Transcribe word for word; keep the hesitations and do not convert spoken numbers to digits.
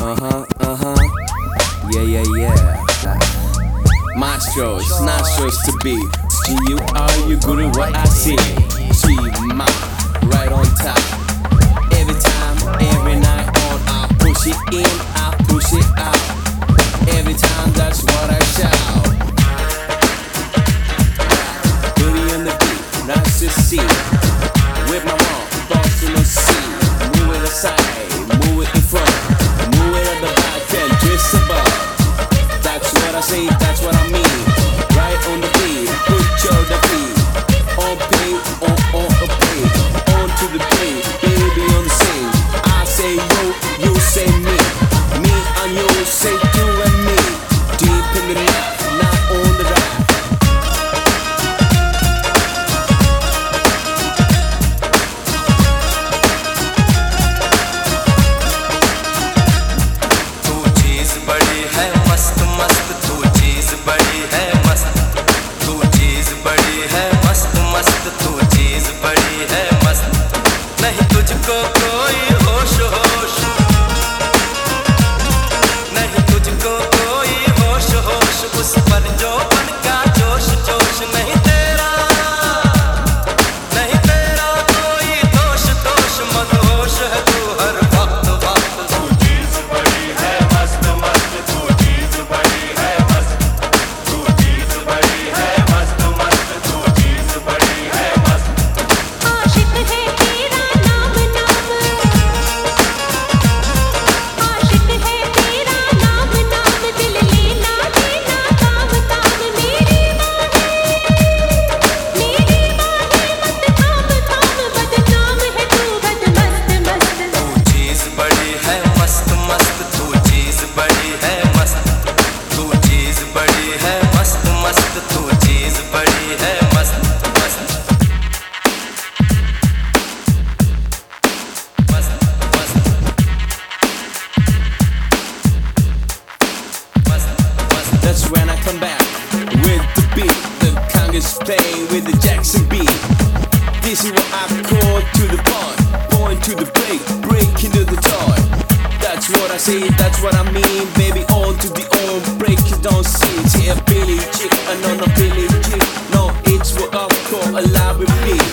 Uh-huh, uh-huh. Yeah, yeah, yeah. Maestros, nachos to be. G U R, you good at what I see. G ma, right on top. Every time, every night on, I push it in, I push it out. Every time, that's what I shout. Booty on the beat, nice to see. With my mom, boss in the sea. Move it aside, move it in front. Move it at the back and twist above. That's what I say, that's what I mean. Right on the beat, put your the beat. On pay, on, on a pay. On to the play, baby on the scene. I say you, you say me. Me and you say you and me. Deep in the night, not on the ride. That's when I come back with the beat. The Congress playing with the Jackson beat. This is what I call to the point. Point to the break, break into the toy. That's what I say, that's what I mean. Baby, on to the on, break it down, see. See a Billy Chick, another Billy Chick. No, it's what I call a live with me.